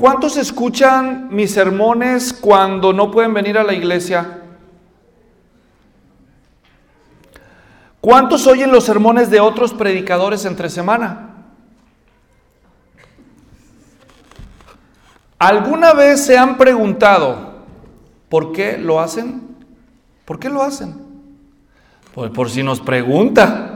¿Cuántos escuchan mis sermones cuando no pueden venir a la iglesia? ¿Cuántos oyen los sermones de otros predicadores entre semana? ¿Alguna vez se han preguntado por qué lo hacen? ¿Por qué lo hacen? Pues por si nos pregunta.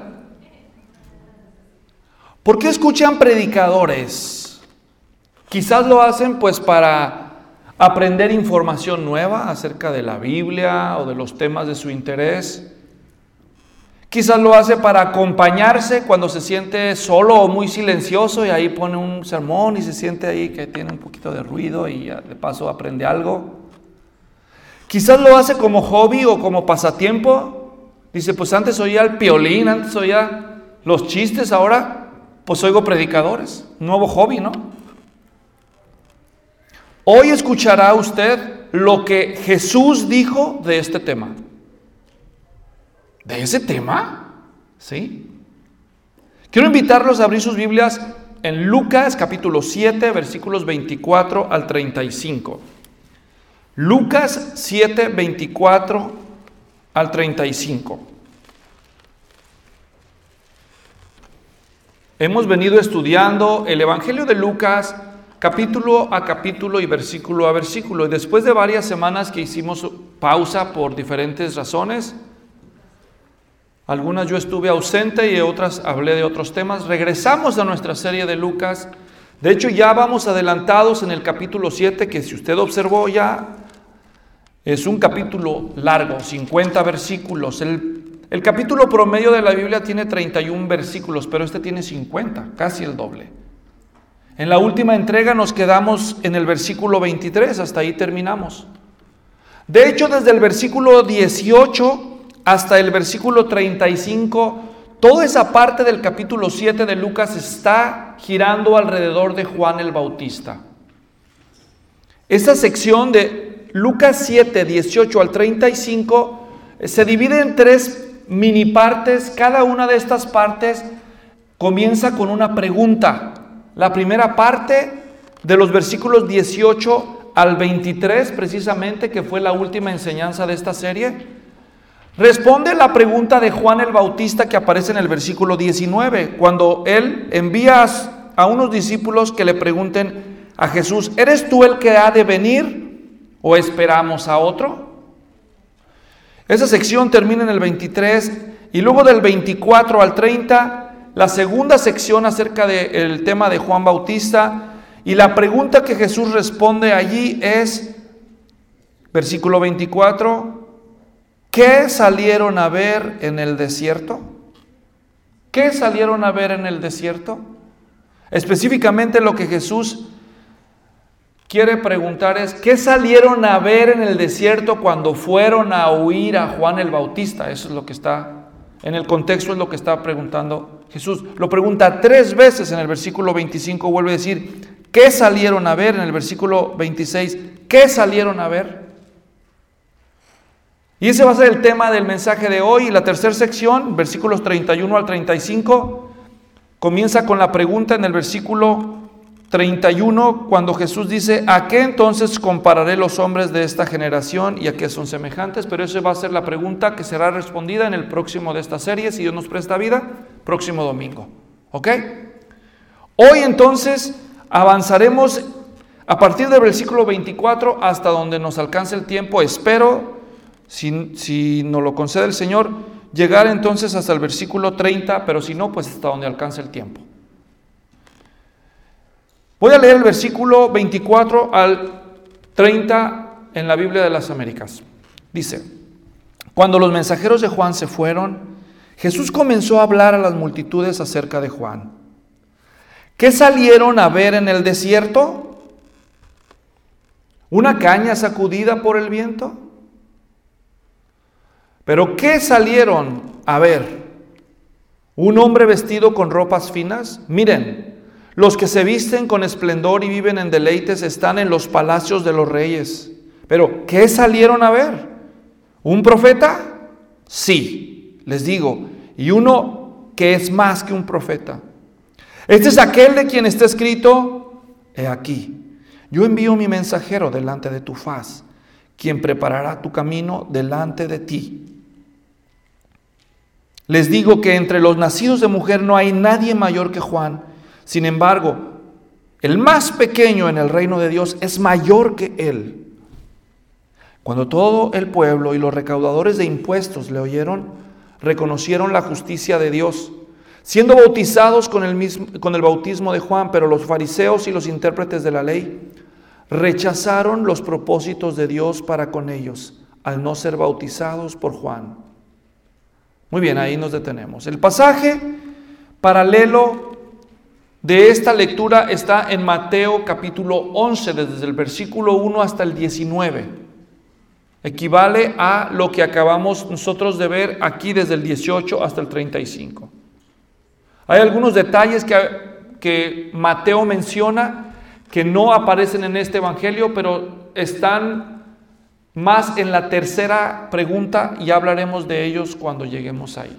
¿Por qué escuchan predicadores? Quizás lo hacen pues para aprender información nueva acerca de la Biblia o de los temas de su interés. Quizás lo hace para acompañarse cuando se siente solo o muy silencioso y ahí pone un sermón y se siente ahí que tiene un poquito de ruido y de paso aprende algo. Quizás lo hace como hobby o como pasatiempo. Dice, pues antes oía el Piolín, antes oía los chistes, ahora pues oigo predicadores. Nuevo hobby, ¿no? Hoy escuchará usted lo que Jesús dijo de este tema. ¿De ese tema? ¿Sí? Quiero invitarlos a abrir sus Biblias en Lucas capítulo 7, versículos 24 al 35. Lucas 7, 24 al 35. Hemos venido estudiando el Evangelio de Lucas capítulo a capítulo y versículo a versículo. Y después de varias semanas que hicimos pausa por diferentes razones, algunas yo estuve ausente y otras hablé de otros temas, regresamos a nuestra serie de Lucas. De hecho, ya vamos adelantados en el capítulo 7, que si usted observó ya es un capítulo largo, 50 versículos. El capítulo promedio de la Biblia tiene 31 versículos, pero este tiene 50, casi el doble. En la última entrega nos quedamos en el versículo 23, hasta ahí terminamos. De hecho, desde el versículo 18 hasta el versículo 35, toda esa parte del capítulo 7 de Lucas está girando alrededor de Juan el Bautista. Esta sección de Lucas 7, 18 al 35 se divide en 3 mini partes. Cada una de estas partes comienza con una pregunta. La primera parte, de los versículos 18 al 23, precisamente, que fue la última enseñanza de esta serie, responde la pregunta de Juan el Bautista que aparece en el versículo 19, cuando él envía a unos discípulos que le pregunten a Jesús, ¿eres tú el que ha de venir o esperamos a otro? Esa sección termina en el 23 y luego del 24 al 30, la segunda sección acerca del tema de Juan Bautista, y la pregunta que Jesús responde allí es, versículo 24, ¿qué salieron a ver en el desierto? ¿Qué salieron a ver en el desierto? Específicamente lo que Jesús quiere preguntar es, ¿qué salieron a ver en el desierto cuando fueron a oír a Juan el Bautista? Eso es lo que está, en el contexto es lo que está preguntando Jesús. Lo pregunta 3 veces en el versículo 25, vuelve a decir, ¿qué salieron a ver? En el versículo 26, ¿qué salieron a ver? Y ese va a ser el tema del mensaje de hoy. Y la tercera sección, versículos 31 al 35, comienza con la pregunta en el versículo 31, cuando Jesús dice, ¿a qué entonces compararé los hombres de esta generación y a qué son semejantes? Pero esa va a ser la pregunta que será respondida en el próximo de esta serie, si Dios nos presta vida, próximo domingo. ¿Ok? Hoy entonces avanzaremos a partir del versículo 24 hasta donde nos alcance el tiempo. Espero, si nos lo concede el Señor, llegar entonces hasta el versículo 30, pero si no, pues hasta donde alcance el tiempo. Voy a leer el versículo 24 al 30 en la Biblia de las Américas. Dice, cuando los mensajeros de Juan se fueron, Jesús comenzó a hablar a las multitudes acerca de Juan. ¿Qué salieron a ver en el desierto? ¿Una caña sacudida por el viento? ¿Pero qué salieron a ver? ¿Un hombre vestido con ropas finas? Miren, los que se visten con esplendor y viven en deleites están en los palacios de los reyes. ¿Pero qué salieron a ver? ¿Un profeta? Sí, les digo, y uno que es más que un profeta. Este es aquel de quien está escrito, he aquí, Yo envío mi mensajero delante de tu faz, quien preparará tu camino delante de ti. Les digo que entre los nacidos de mujer no hay nadie mayor que Juan. Sin embargo, el más pequeño en el reino de Dios es mayor que él. Cuando todo el pueblo y los recaudadores de impuestos le oyeron, reconocieron la justicia de Dios, siendo bautizados con el bautismo de Juan. Pero los fariseos y los intérpretes de la ley rechazaron los propósitos de Dios para con ellos, al no ser bautizados por Juan. Muy bien, ahí nos detenemos. El pasaje paralelo de esta lectura está en Mateo capítulo 11, desde el versículo 1 hasta el 19. Equivale a lo que acabamos nosotros de ver aquí desde el 18 hasta el 35. Hay algunos detalles que Mateo menciona que no aparecen en este evangelio, pero están más en la tercera pregunta y hablaremos de ellos cuando lleguemos ahí.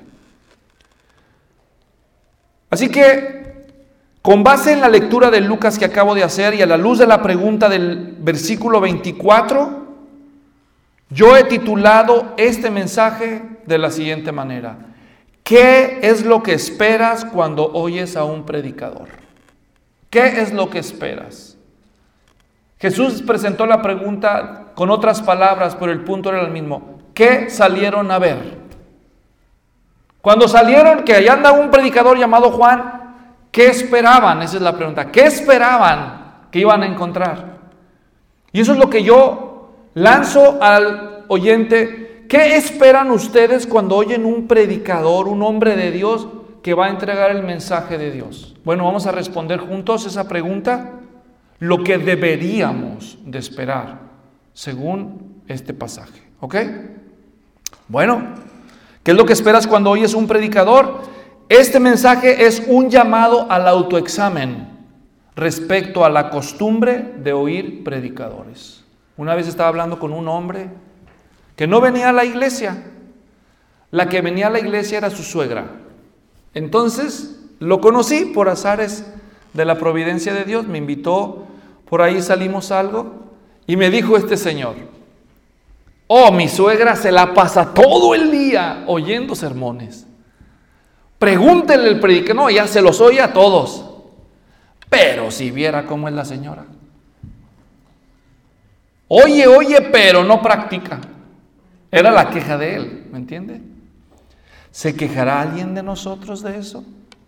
Así que, con base en la lectura de Lucas que acabo de hacer y a la luz de la pregunta del versículo 24, yo he titulado este mensaje de la siguiente manera: ¿qué es lo que esperas cuando oyes a un predicador? ¿Qué es lo que esperas? Jesús presentó la pregunta con otras palabras, pero el punto era el mismo. ¿Qué salieron a ver? Cuando salieron, que allá anda un predicador llamado Juan, ¿qué esperaban? Esa es la pregunta. ¿Qué esperaban que iban a encontrar? Y eso es lo que yo lanzo al oyente. ¿Qué esperan ustedes cuando oyen un predicador, un hombre de Dios que va a entregar el mensaje de Dios? Bueno, vamos a responder juntos esa pregunta. Lo que deberíamos de esperar según este pasaje. ¿Ok? Bueno, ¿qué es lo que esperas cuando oyes un predicador? Este mensaje es un llamado al autoexamen respecto a la costumbre de oír predicadores. Una vez estaba hablando con un hombre que no venía a la iglesia. La que venía a la iglesia era su suegra. Entonces lo conocí por azares de la providencia de Dios. Me invitó, por ahí salimos algo y me dijo este señor: oh, mi suegra se la pasa todo el día oyendo sermones. Pregúntenle el predicador. No, ya se los oye a todos. Pero si viera cómo es la señora. Oye, pero no practica. Era la queja de él, ¿me entiende? ¿Se quejará alguien de nosotros de eso?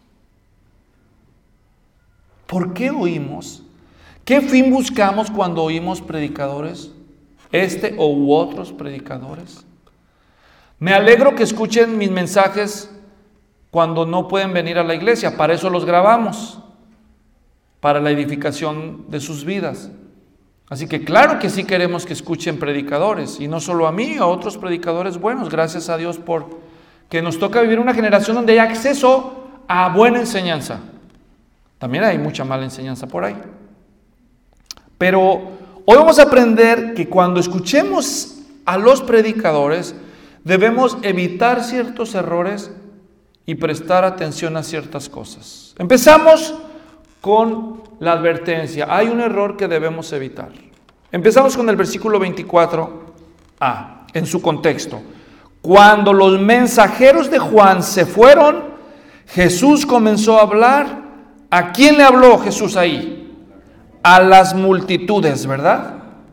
¿Por qué oímos? ¿Qué fin buscamos cuando oímos predicadores? ¿Este u otros predicadores? Me alegro que escuchen mis mensajes cuando no pueden venir a la iglesia. Para eso los grabamos, para la edificación de sus vidas. Así que claro que sí queremos que escuchen predicadores, y no solo a mí, a otros predicadores buenos. Gracias a Dios por que nos toca vivir una generación donde hay acceso a buena enseñanza. También hay mucha mala enseñanza por ahí. Pero hoy vamos a aprender que cuando escuchemos a los predicadores debemos evitar ciertos errores y prestar atención a ciertas cosas. Empezamos con la advertencia. Hay un error que debemos evitar. Empezamos con el versículo 24a, en su contexto. Cuando los mensajeros de Juan se fueron, Jesús comenzó a hablar. ¿A quién le habló Jesús ahí? A las multitudes, ¿verdad?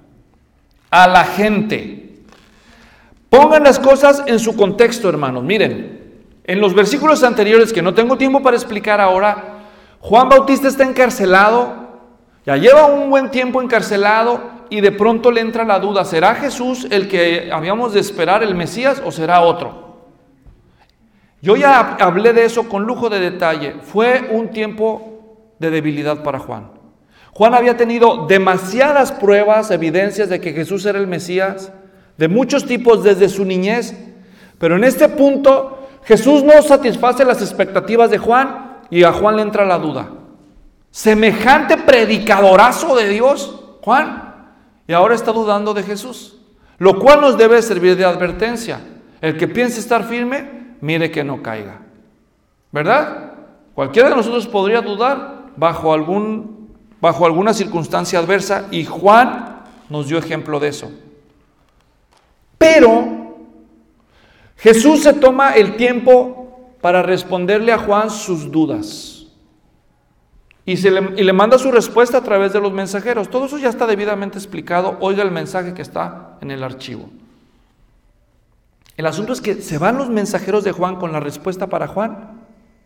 A la gente. Pongan las cosas en su contexto, hermanos. Miren, en los versículos anteriores, que no tengo tiempo para explicar ahora, Juan Bautista está encarcelado, ya lleva un buen tiempo encarcelado, y de pronto le entra la duda: ¿será Jesús el que habíamos de esperar, el Mesías, o será otro? Yo ya hablé de eso con lujo de detalle. Fue un tiempo de debilidad para Juan. Juan había tenido demasiadas pruebas, evidencias de que Jesús era el Mesías, de muchos tipos desde su niñez, pero en este punto Jesús no satisface las expectativas de Juan y a Juan le entra la duda. Semejante predicadorazo de Dios, Juan, y ahora está dudando de Jesús, lo cual nos debe servir de advertencia. El que piense estar firme, mire que no caiga, ¿verdad? Cualquiera de nosotros podría dudar bajo bajo alguna circunstancia adversa, y Juan nos dio ejemplo de eso. Pero Jesús se toma el tiempo para responderle a Juan sus dudas. Y le manda su respuesta a través de los mensajeros. Todo eso ya está debidamente explicado. Oiga el mensaje que está en el archivo. El asunto es que se van los mensajeros de Juan con la respuesta para Juan.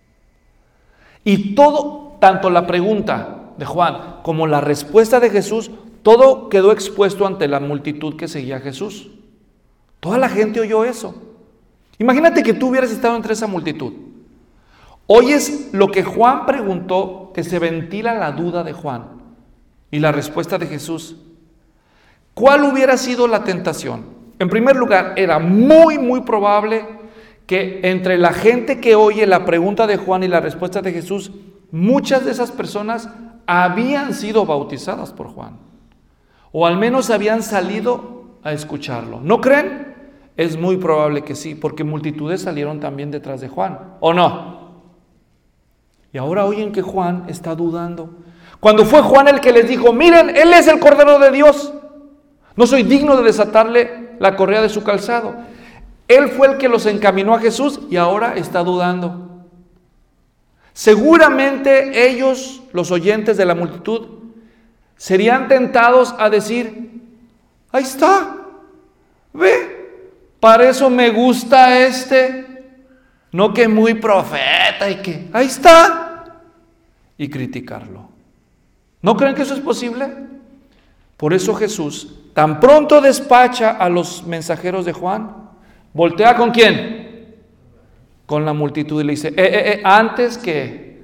Y todo, tanto la pregunta de Juan como la respuesta de Jesús, todo quedó expuesto ante la multitud que seguía a Jesús. Toda la gente oyó eso. Imagínate que tú hubieras estado entre esa multitud. Oyes lo que Juan preguntó, que se ventila la duda de Juan y la respuesta de Jesús. ¿Cuál hubiera sido la tentación? En primer lugar, era muy probable que entre la gente que oye la pregunta de Juan y la respuesta de Jesús, muchas de esas personas habían sido bautizadas por Juan, o al menos habían salido a escucharlo. ¿No creen? Es muy probable que sí, porque multitudes salieron también detrás de Juan, ¿o no? Y ahora oyen que Juan está dudando. Cuando fue Juan el que les dijo, miren, Él es el Cordero de Dios. No soy digno de desatarle la correa de su calzado. Él fue el que los encaminó a Jesús y ahora está dudando. Seguramente ellos, los oyentes de la multitud, serían tentados a decir, ahí está, ve, para eso me gusta no que muy profeta y que, ahí está, y criticarlo. ¿No creen que eso es posible? Por eso Jesús tan pronto despacha a los mensajeros de Juan, voltea ¿con quién? Con la multitud y le dice, antes que,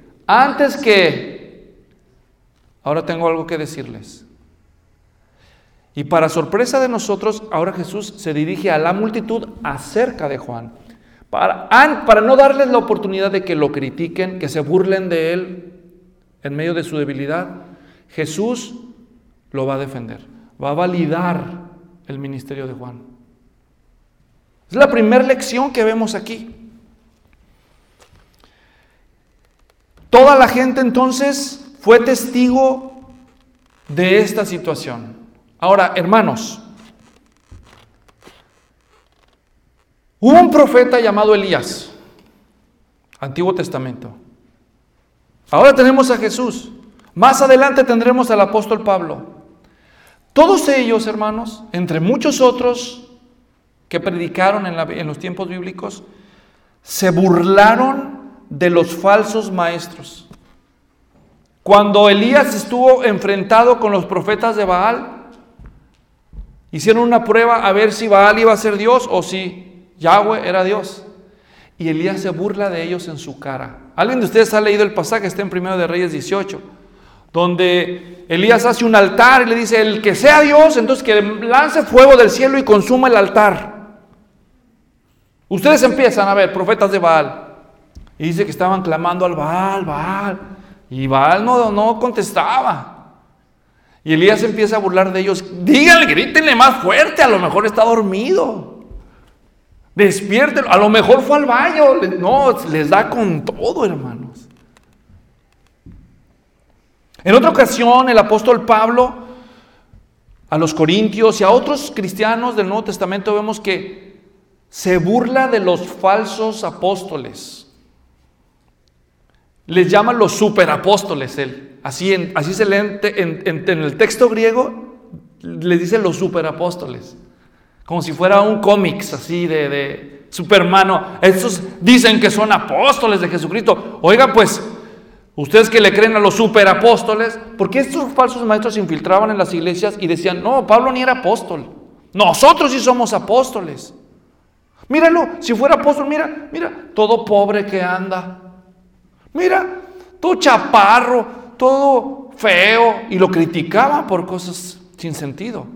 ahora tengo algo que decirles. Y para sorpresa de nosotros, ahora Jesús se dirige a la multitud acerca de Juan. Para no darles la oportunidad de que lo critiquen, que se burlen de él en medio de su debilidad, Jesús lo va a defender, va a validar el ministerio de Juan. Es la primera lección que vemos aquí. Toda la gente entonces fue testigo de esta situación. Ahora, hermanos, hubo un profeta llamado Elías, Antiguo Testamento. Ahora tenemos a Jesús. Más adelante tendremos al apóstol Pablo. Todos ellos, hermanos, entre muchos otros que predicaron en los tiempos bíblicos, se burlaron de los falsos maestros. Cuando Elías estuvo enfrentado con los profetas de Baal, hicieron una prueba a ver si Baal iba a ser Dios o si Yahweh era Dios. Y Elías se burla de ellos en su cara. ¿Alguien de ustedes ha leído el pasaje? Está en 1 de Reyes 18, donde Elías hace un altar y le dice, el que sea Dios, entonces que lance fuego del cielo y consuma el altar. Ustedes empiezan a ver, profetas de Baal. Y dice que estaban clamando al Baal. Y Baal no contestaba. Y Elías empieza a burlar de ellos. Díganle, grítenle más fuerte, a lo mejor está dormido. Despiértenlo, a lo mejor fue al baño. No, les da con todo, hermanos. En otra ocasión, el apóstol Pablo, a los corintios y a otros cristianos del Nuevo Testamento, vemos que se burla de los falsos apóstoles. Les llaman los superapóstoles él. Así se lee en el texto griego, les dicen los superapóstoles. Como si fuera un cómics así de Superman. Estos dicen que son apóstoles de Jesucristo. Oiga, pues, ustedes que le creen a los superapóstoles, porque estos falsos maestros se infiltraban en las iglesias y decían, no, Pablo ni era apóstol. Nosotros sí somos apóstoles. Míralo, si fuera apóstol, mira, todo pobre que anda. Mira, todo chaparro, todo feo. Y lo criticaban por cosas sin sentido.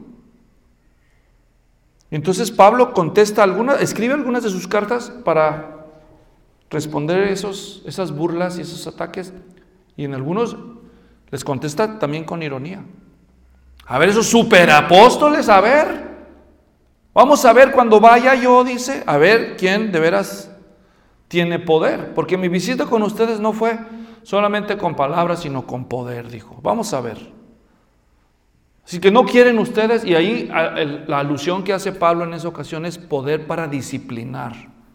Entonces Pablo escribe algunas de sus cartas para responder esas burlas y esos ataques. Y en algunos les contesta también con ironía. A ver, esos superapóstoles, a ver. Vamos a ver cuando vaya yo, dice, a ver quién de veras tiene poder. Porque mi visita con ustedes no fue solamente con palabras, sino con poder, dijo. Vamos a ver. Así que no quieren ustedes, y ahí la alusión que hace Pablo en esa ocasión es poder para disciplinar.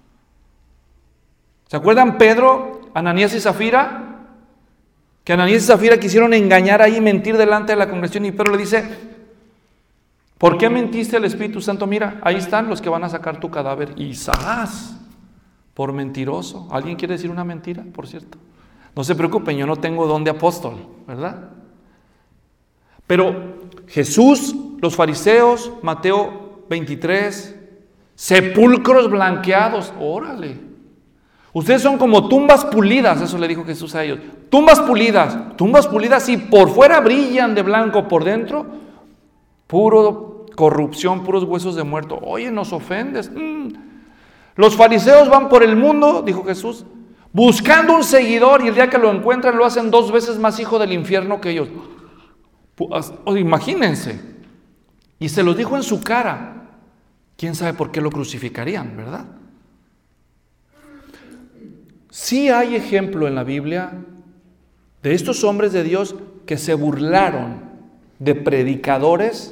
¿Se acuerdan Pedro, Ananías y Zafira? Que Ananías y Zafira quisieron engañar ahí, mentir delante de la congregación, y Pedro le dice: ¿por qué mentiste al Espíritu Santo? Mira, ahí están los que van a sacar tu cadáver. Y ¡zas! Por mentiroso. ¿Alguien quiere decir una mentira, por cierto? No se preocupen, yo no tengo don de apóstol, ¿verdad? Pero Jesús, los fariseos, Mateo 23, sepulcros blanqueados, órale. Ustedes son como tumbas pulidas, eso le dijo Jesús a ellos. Tumbas pulidas y por fuera brillan de blanco, por dentro, puro corrupción, puros huesos de muerto. Oye, nos ofendes. Los fariseos van por el mundo, dijo Jesús, buscando un seguidor, y el día que lo encuentran lo hacen 2 veces más hijo del infierno que ellos. Imagínense. Y se los dijo en su cara. ¿Quién sabe por qué lo crucificarían, verdad? Sí hay ejemplo en la Biblia de estos hombres de Dios que se burlaron de predicadores,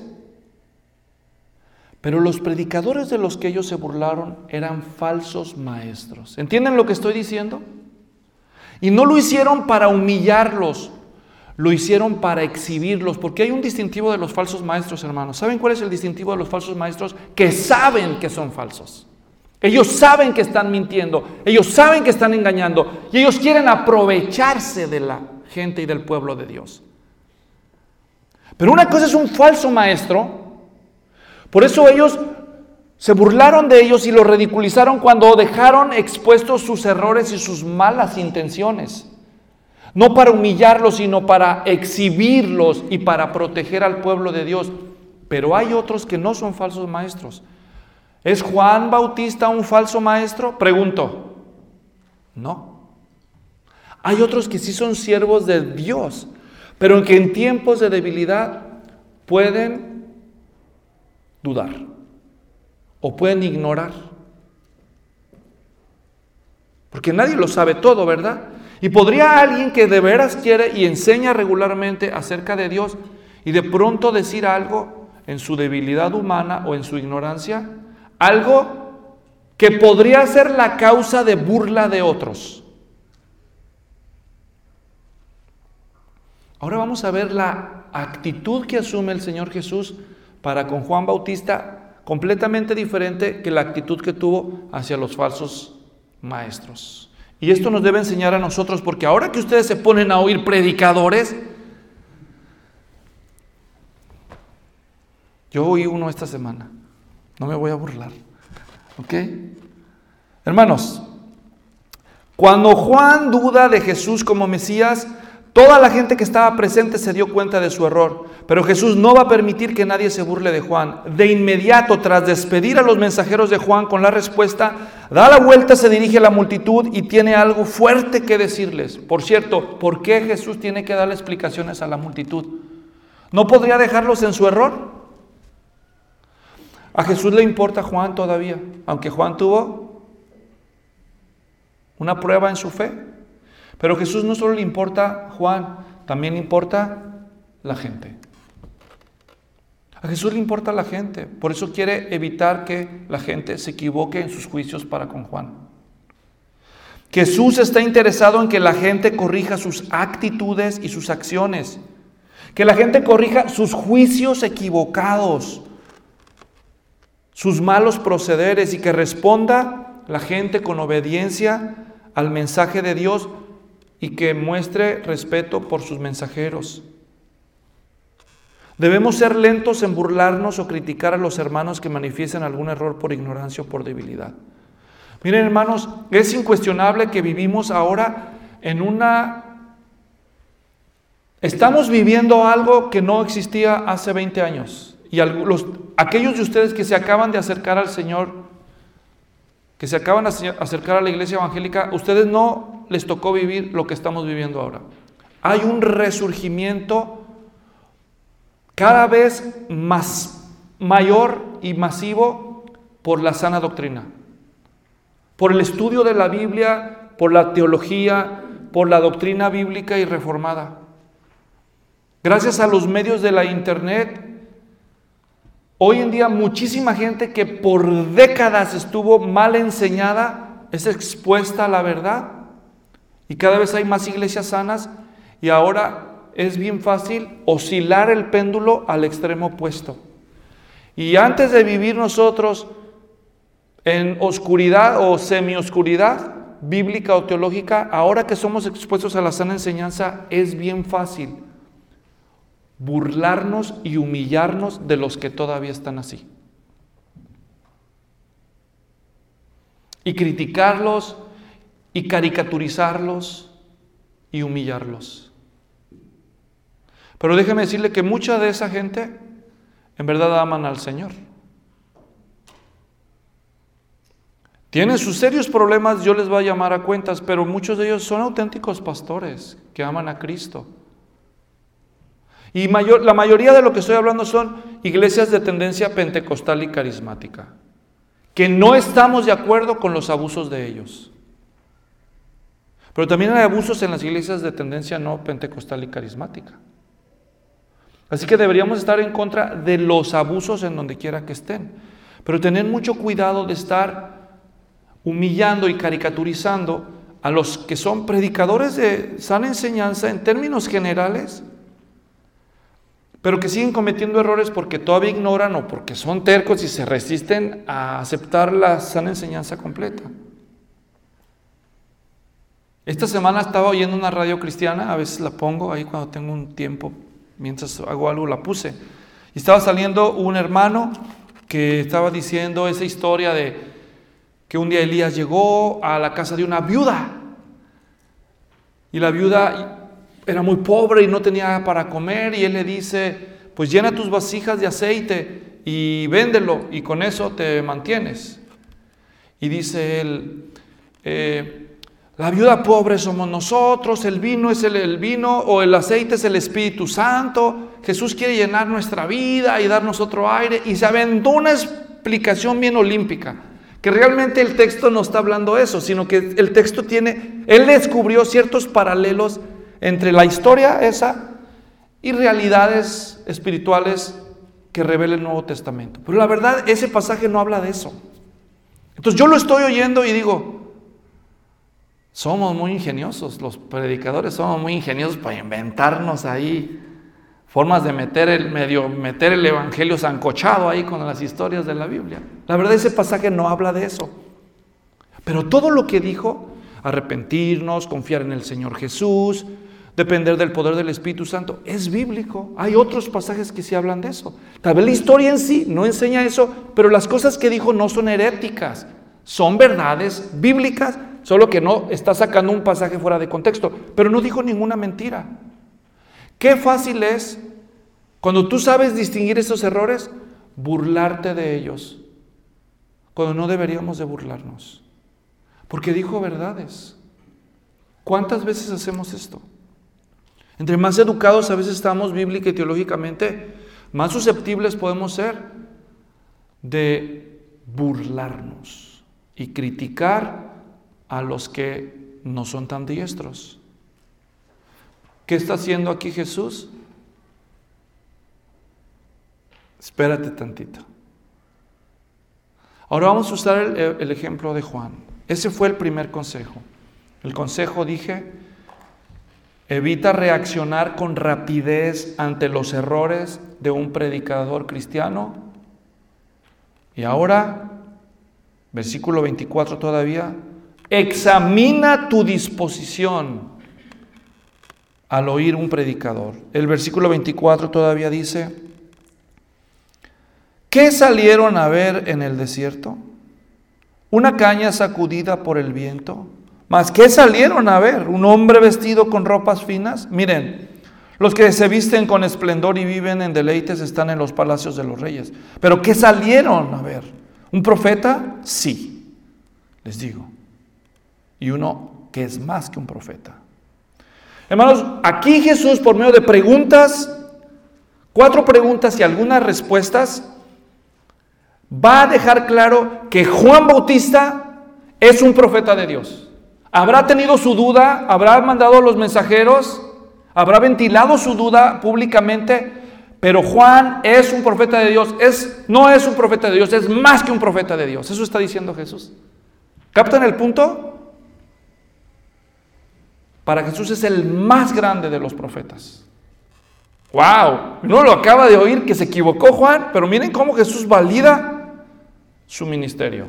pero los predicadores de los que ellos se burlaron eran falsos maestros. ¿Entienden lo que estoy diciendo? Y no lo hicieron para humillarlos, lo hicieron para exhibirlos, porque hay un distintivo de los falsos maestros, hermanos. ¿Saben cuál es el distintivo de los falsos maestros? Que saben que son falsos. Ellos saben que están mintiendo, ellos saben que están engañando, y ellos quieren aprovecharse de la gente y del pueblo de Dios. Pero una cosa es un falso maestro. Por eso ellos se burlaron de ellos y los ridiculizaron cuando dejaron expuestos sus errores y sus malas intenciones. No para humillarlos, sino para exhibirlos y para proteger al pueblo de Dios. Pero hay otros que no son falsos maestros. ¿Es Juan Bautista un falso maestro? Pregunto. No. Hay otros que sí son siervos de Dios, pero que en tiempos de debilidad pueden dudar o pueden ignorar. Porque nadie lo sabe todo, ¿verdad? Y podría alguien que de veras quiere y enseña regularmente acerca de Dios y de pronto decir algo en su debilidad humana o en su ignorancia, algo que podría ser la causa de burla de otros. Ahora vamos a ver la actitud que asume el Señor Jesús para con Juan Bautista, completamente diferente que la actitud que tuvo hacia los falsos maestros. Y esto nos debe enseñar a nosotros, porque ahora que ustedes se ponen a oír predicadores, yo oí uno esta semana, no me voy a burlar, ¿ok? Hermanos, cuando Juan duda de Jesús como Mesías, toda la gente que estaba presente se dio cuenta de su error, pero Jesús no va a permitir que nadie se burle de Juan. De inmediato, tras despedir a los mensajeros de Juan con la respuesta, da la vuelta, se dirige a la multitud y tiene algo fuerte que decirles. Por cierto, ¿por qué Jesús tiene que darle explicaciones a la multitud? ¿No podría dejarlos en su error? A Jesús le importa Juan todavía, aunque Juan tuvo una prueba en su fe. Pero a Jesús no solo le importa Juan, también le importa la gente. A Jesús le importa la gente, por eso quiere evitar que la gente se equivoque en sus juicios para con Juan. Jesús está interesado en que la gente corrija sus actitudes y sus acciones, que la gente corrija sus juicios equivocados, sus malos procederes, y que responda la gente con obediencia al mensaje de Dios y que muestre respeto por sus mensajeros. Debemos ser lentos en burlarnos o criticar a los hermanos que manifiesten algún error por ignorancia o por debilidad. Miren, hermanos, es incuestionable que vivimos ahora estamos viviendo algo que no existía hace 20 años. Y aquellos de ustedes que se acaban de acercar al Señor, que se acaban de acercar a la iglesia evangélica, ustedes no les tocó vivir lo que estamos viviendo ahora. Hay un resurgimiento cada vez más mayor y masivo por la sana doctrina, por el estudio de la Biblia, por la teología, por la doctrina bíblica y reformada. Gracias a los medios de la internet, hoy en día muchísima gente que por décadas estuvo mal enseñada es expuesta a la verdad, y cada vez hay más iglesias sanas, y ahora es bien fácil oscilar el péndulo al extremo opuesto. Y antes de vivir nosotros en oscuridad o semioscuridad bíblica o teológica, ahora que somos expuestos a la sana enseñanza, es bien fácil burlarnos y humillarnos de los que todavía están así. Y criticarlos y caricaturizarlos y humillarlos. Pero déjeme decirle que mucha de esa gente en verdad aman al Señor. Tienen sus serios problemas, yo les voy a llamar a cuentas, pero muchos de ellos son auténticos pastores que aman a Cristo. Y la mayoría de lo que estoy hablando son iglesias de tendencia pentecostal y carismática, que no estamos de acuerdo con los abusos de ellos. Pero también hay abusos en las iglesias de tendencia no pentecostal y carismática. Así que deberíamos estar en contra de los abusos en donde quiera que estén. Pero tener mucho cuidado de estar humillando y caricaturizando a los que son predicadores de sana enseñanza en términos generales, pero que siguen cometiendo errores porque todavía ignoran o porque son tercos y se resisten a aceptar la sana enseñanza completa. Esta semana estaba oyendo una radio cristiana, a veces la pongo ahí cuando tengo un tiempo, mientras hago algo la puse, y estaba saliendo un hermano que estaba diciendo esa historia de que un día Elías llegó a la casa de una viuda, y la viuda era muy pobre y no tenía para comer, y él le dice, pues llena tus vasijas de aceite y véndelo, y con eso te mantienes. Y dice él, la viuda pobre somos nosotros, el vino es el vino, o el aceite es el Espíritu Santo, Jesús quiere llenar nuestra vida y darnos otro aire, y se aventó una explicación bien olímpica, que realmente el texto no está hablando eso, sino que el texto él descubrió ciertos paralelos entre la historia esa y realidades espirituales que revela el Nuevo Testamento. Pero la verdad, ese pasaje no habla de eso. Entonces yo lo estoy oyendo y digo, somos muy ingeniosos, los predicadores somos muy ingeniosos para inventarnos ahí formas de meter el evangelio sancochado ahí con las historias de la Biblia. La verdad, ese pasaje no habla de eso. Pero todo lo que dijo, arrepentirnos, confiar en el Señor Jesús, depender del poder del Espíritu Santo, es bíblico. Hay otros pasajes que sí hablan de eso. Tal vez la historia en sí no enseña eso, pero las cosas que dijo no son heréticas, son verdades bíblicas, solo que no está sacando un pasaje fuera de contexto, pero no dijo ninguna mentira. Qué fácil es, cuando tú sabes distinguir esos errores, burlarte de ellos, cuando no deberíamos de burlarnos, porque dijo verdades. ¿Cuántas veces hacemos esto? Entre más educados a veces estamos bíblica y teológicamente, más susceptibles podemos ser de burlarnos y criticar a los que no son tan diestros. ¿Qué está haciendo aquí Jesús? Espérate tantito. Ahora vamos a usar el ejemplo de Juan. Ese fue el primer consejo. El consejo, dije, evita reaccionar con rapidez ante los errores de un predicador cristiano. Y ahora, versículo 24 todavía, examina tu disposición al oír un predicador. El versículo 24 todavía dice, ¿qué salieron a ver en el desierto? ¿Una caña sacudida por el viento? ¿Mas qué salieron a ver? ¿Un hombre vestido con ropas finas? Miren, los que se visten con esplendor y viven en deleites están en los palacios de los reyes. ¿Pero qué salieron a ver? ¿Un profeta? Sí, les digo. Y uno que es más que un profeta. Hermanos, aquí Jesús, por medio de preguntas, 4 preguntas y algunas respuestas, va a dejar claro que Juan Bautista es un profeta de Dios. ¿Habrá tenido su duda? ¿Habrá mandado a los mensajeros? ¿Habrá ventilado su duda públicamente? Pero Juan es un profeta de Dios. No es un profeta de Dios, es más que un profeta de Dios. Eso está diciendo Jesús. ¿Captan el punto? Para Jesús es el más grande de los profetas. ¡Wow! No lo acaba de oír que se equivocó Juan, pero miren cómo Jesús valida su ministerio.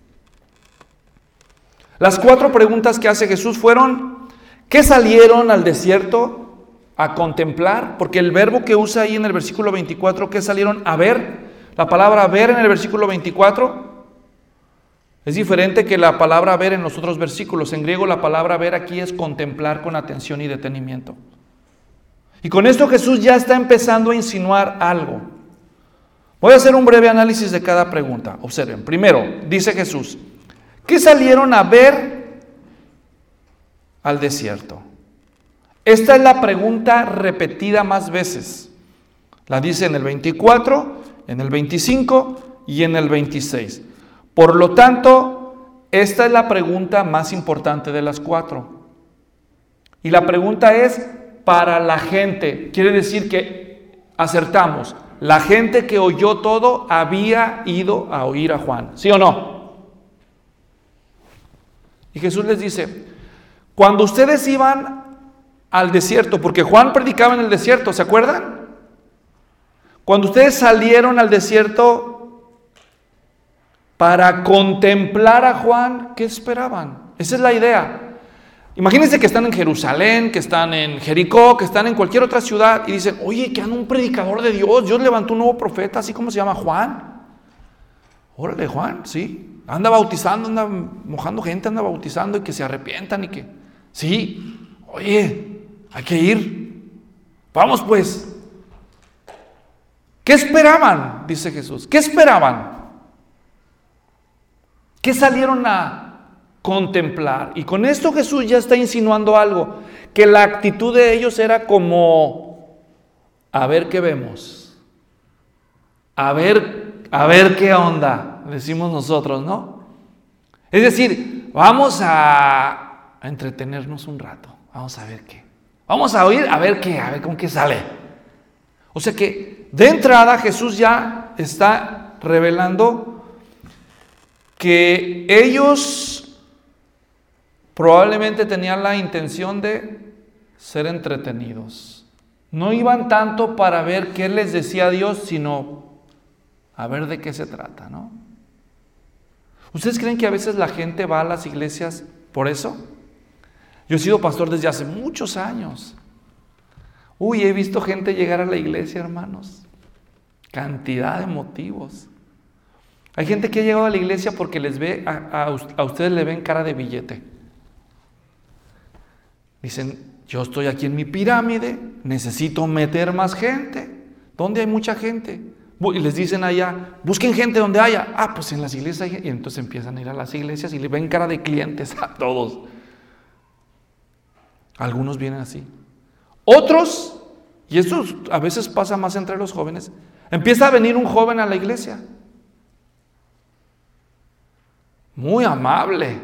Las 4 preguntas que hace Jesús fueron: ¿qué salieron al desierto a contemplar? Porque el verbo que usa ahí en el versículo 24, ¿qué salieron a ver? La palabra ver en el versículo 24 es diferente que la palabra ver en los otros versículos. En griego la palabra ver aquí es contemplar con atención y detenimiento. Y con esto Jesús ya está empezando a insinuar algo. Voy a hacer un breve análisis de cada pregunta. Observen. Primero, dice Jesús: ¿qué salieron a ver al desierto? Esta es la pregunta repetida más veces. La dice en el 24, en el 25 y en el 26. Por lo tanto, esta es la pregunta más importante de las 4. Y la pregunta es para la gente. Quiere decir que acertamos. La gente que oyó todo había ido a oír a Juan. ¿Sí o no? Y Jesús les dice: cuando ustedes iban al desierto, porque Juan predicaba en el desierto, ¿se acuerdan? Cuando ustedes salieron al desierto para contemplar a Juan, ¿qué esperaban? Esa es la idea. Imagínense que están en Jerusalén, que están en Jericó, que están en cualquier otra ciudad y dicen: oye, que anda un predicador de Dios, Dios levantó un nuevo profeta, así como se llama Juan. Órale, Juan, sí, anda bautizando, anda mojando gente, anda bautizando y que se arrepientan y que, sí, oye, hay que ir, vamos pues. ¿Qué esperaban? Dice Jesús, ¿qué esperaban? ¿Qué salieron a contemplar? Y con esto Jesús ya está insinuando algo, que la actitud de ellos era como: a ver qué vemos, a ver qué onda, decimos nosotros, ¿no? Es decir, vamos a entretenernos un rato, vamos a ver qué, vamos a oír, a ver con qué sale. O sea que de entrada Jesús ya está revelando que ellos probablemente tenían la intención de ser entretenidos. No iban tanto para ver qué les decía Dios, sino a ver de qué se trata, ¿no? ¿Ustedes creen que a veces la gente va a las iglesias por eso? Yo he sido pastor desde hace muchos años. He visto gente llegar a la iglesia, hermanos. Cantidad de motivos. Hay gente que ha llegado a la iglesia porque les ve, a ustedes le ven cara de billete. Dicen: yo estoy aquí en mi pirámide, necesito meter más gente. ¿Dónde hay mucha gente? Y les dicen allá: busquen gente donde haya. Pues en las iglesias hay gente. Y entonces empiezan a ir a las iglesias y le ven cara de clientes a todos. Algunos vienen así. Otros, y esto a veces pasa más entre los jóvenes, empieza a venir un joven a la iglesia. Muy amable.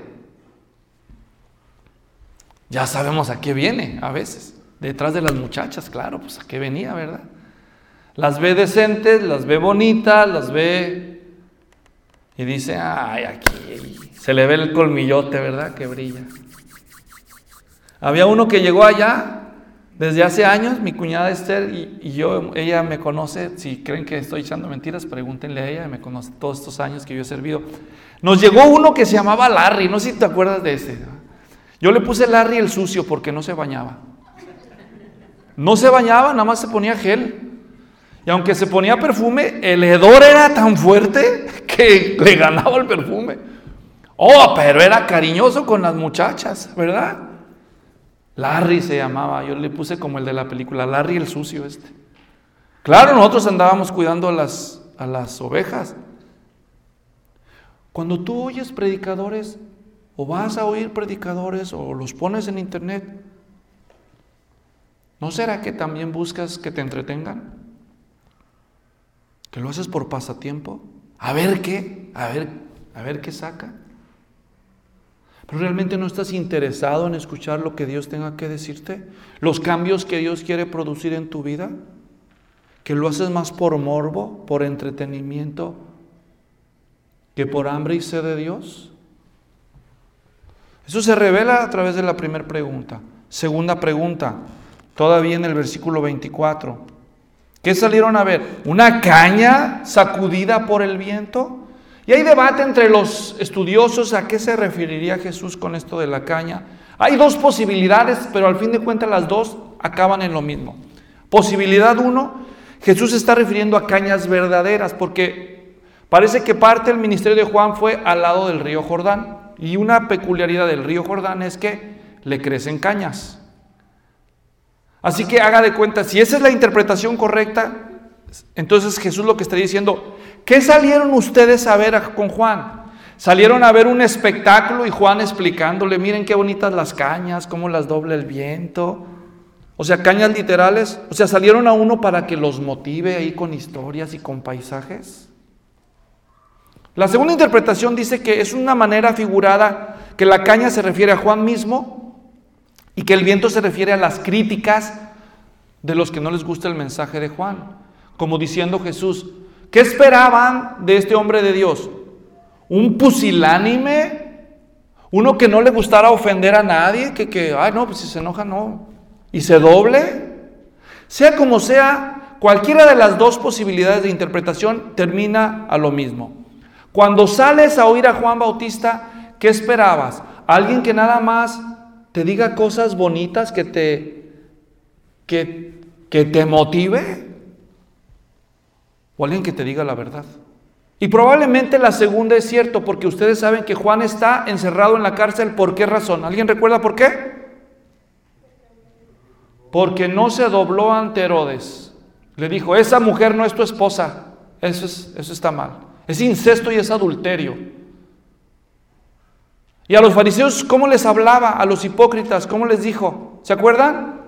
Ya sabemos a qué viene a veces. Detrás de las muchachas, claro, pues a qué venía, ¿verdad? Las ve decentes, las ve bonitas, las ve y dice: ay, aquí se le ve el colmillote, ¿verdad? Que brilla. Había uno que llegó allá desde hace años, mi cuñada Esther, ella me conoce. Si creen que estoy echando mentiras, pregúntenle a ella, me conoce todos estos años que yo he servido. Nos llegó uno que se llamaba Larry, no sé si te acuerdas de ese. Yo le puse Larry el sucio porque no se bañaba. No se bañaba, nada más se ponía gel. Y aunque se ponía perfume, el hedor era tan fuerte que le ganaba el perfume. Pero era cariñoso con las muchachas, ¿verdad? Larry se llamaba, yo le puse como el de la película, Larry el sucio este. Claro, nosotros andábamos cuidando a las ovejas. Cuando tú oyes predicadores, o vas a oír predicadores, o los pones en internet, ¿no será que también buscas que te entretengan? ¿Que lo haces por pasatiempo? A ver qué saca. Pero realmente no estás interesado en escuchar lo que Dios tenga que decirte, los cambios que Dios quiere producir en tu vida, que lo haces más por morbo, por entretenimiento, que por hambre y sed de Dios. Eso se revela a través de la primera pregunta. Segunda pregunta, todavía en el versículo 24. ¿Qué salieron a ver? ¿Una caña sacudida por el viento? Y hay debate entre los estudiosos a qué se referiría Jesús con esto de la caña. Hay dos posibilidades, pero al fin de cuentas las dos acaban en lo mismo. Posibilidad 1, Jesús se está refiriendo a cañas verdaderas, porque parece que parte del ministerio de Juan fue al lado del río Jordán. Y una peculiaridad del río Jordán es que le crecen cañas. Así que haga de cuenta, si esa es la interpretación correcta, entonces Jesús lo que está diciendo, ¿qué salieron ustedes a ver con Juan? Salieron a ver un espectáculo y Juan explicándole, miren qué bonitas las cañas, cómo las dobla el viento. O sea, cañas literales. O sea, salieron a uno para que los motive ahí con historias y con paisajes. La segunda interpretación dice que es una manera figurada, que la caña se refiere a Juan mismo y que el viento se refiere a las críticas de los que no les gusta el mensaje de Juan. Como diciendo Jesús, ¿qué esperaban de este hombre de Dios? ¿Un pusilánime? ¿Uno que no le gustara ofender a nadie? Ay no, pues si se enoja no. ¿Y se doble? Sea como sea, cualquiera de las dos posibilidades de interpretación termina a lo mismo. Cuando sales a oír a Juan Bautista, ¿qué esperabas? ¿Alguien que nada más te diga cosas bonitas, que te motive? ¿O alguien que te diga la verdad? Y probablemente la segunda es cierto, porque ustedes saben que Juan está encerrado en la cárcel. ¿Por qué razón? ¿Alguien recuerda por qué? Porque no se dobló ante Herodes. Le dijo, esa mujer no es tu esposa. Eso está mal. Es incesto y es adulterio. Y a los fariseos, ¿cómo les hablaba? A los hipócritas, ¿cómo les dijo? ¿Se acuerdan?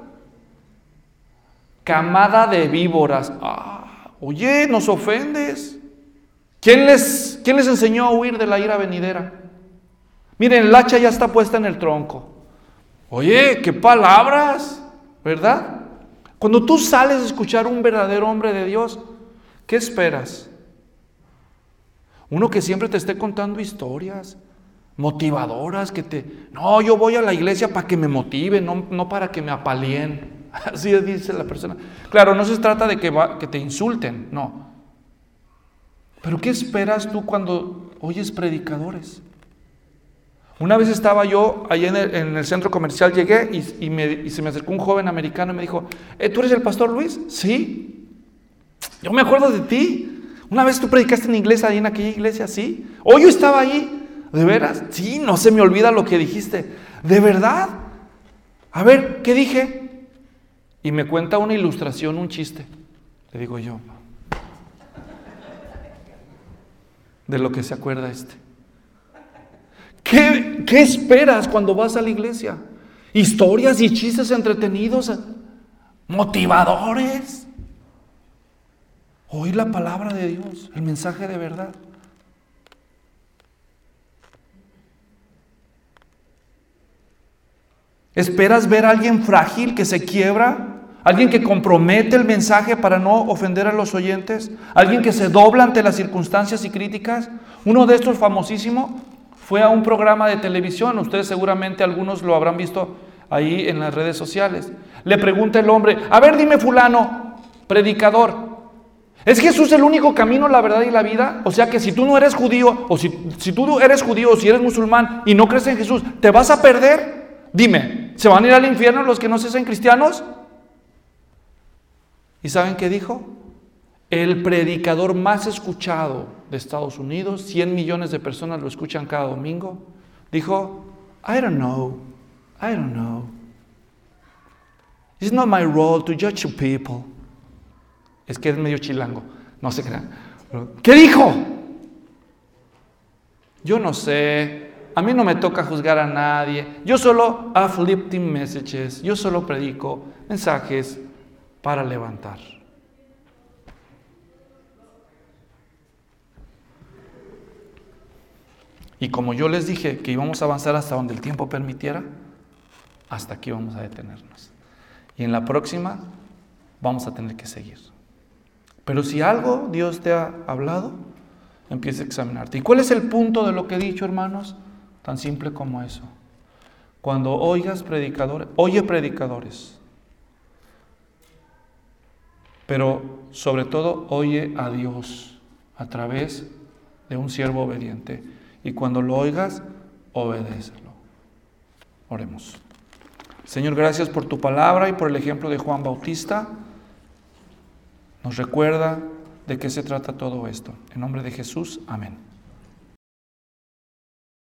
Camada de víboras. Oye, nos ofendes. ¿Quién les enseñó a huir de la ira venidera? Miren, el hacha ya está puesta en el tronco. Oye, qué palabras, ¿verdad? Cuando tú sales a escuchar a un verdadero hombre de Dios, ¿qué esperas? Uno que siempre te esté contando historias motivadoras, no, yo voy a la iglesia para que me motive, no para que me apalien. Así dice la persona. Claro, no se trata de que te insulten, no. Pero ¿qué esperas tú cuando oyes predicadores? Una vez estaba yo allá en el centro comercial, llegué y se me acercó un joven americano y me dijo, ¿tú eres el pastor Luis? Sí. Yo me acuerdo de ti. Una vez tú predicaste en inglés ahí en aquella iglesia, ¿sí? ¿O yo estaba ahí? ¿De veras? Sí, no se me olvida lo que dijiste. ¿De verdad? A ver, ¿qué dije? Y me cuenta una ilustración, un chiste. Le digo yo, de lo que se acuerda este. ¿Qué esperas cuando vas a la iglesia? Historias y chistes entretenidos, motivadores. Oír la palabra de Dios, el mensaje de verdad. ¿Esperas ver a alguien frágil que se quiebra? ¿Alguien que compromete el mensaje para no ofender a los oyentes? ¿Alguien que se dobla ante las circunstancias y críticas? Uno de estos famosísimo fue a un programa de televisión. Ustedes seguramente algunos lo habrán visto ahí en las redes sociales. Le pregunta el hombre, a ver dime fulano, predicador, ¿es Jesús el único camino, la verdad y la vida? O sea que si tú no eres judío, o si tú eres judío, o si eres musulmán y no crees en Jesús, ¿te vas a perder? Dime, ¿se van a ir al infierno los que no se hacen cristianos? ¿Y saben qué dijo? El predicador más escuchado de Estados Unidos, 100 millones de personas lo escuchan cada domingo, dijo, I don't know. It's not my role to judge you people. Es que es medio chilango, no se crean. ¿Qué dijo? Yo no sé, a mí no me toca juzgar a nadie. Yo solo uplifting messages, yo solo predico mensajes para levantar. Y como yo les dije que íbamos a avanzar hasta donde el tiempo permitiera, hasta aquí vamos a detenernos. Y en la próxima vamos a tener que seguir. Pero si algo Dios te ha hablado, empieza a examinarte. ¿Y cuál es el punto de lo que he dicho, hermanos? Tan simple como eso. Cuando oigas predicadores, oye predicadores. Pero sobre todo oye a Dios a través de un siervo obediente. Y cuando lo oigas, obedécelo. Oremos. Señor, gracias por tu palabra y por el ejemplo de Juan Bautista. Nos recuerda de qué se trata todo esto. En nombre de Jesús, amén.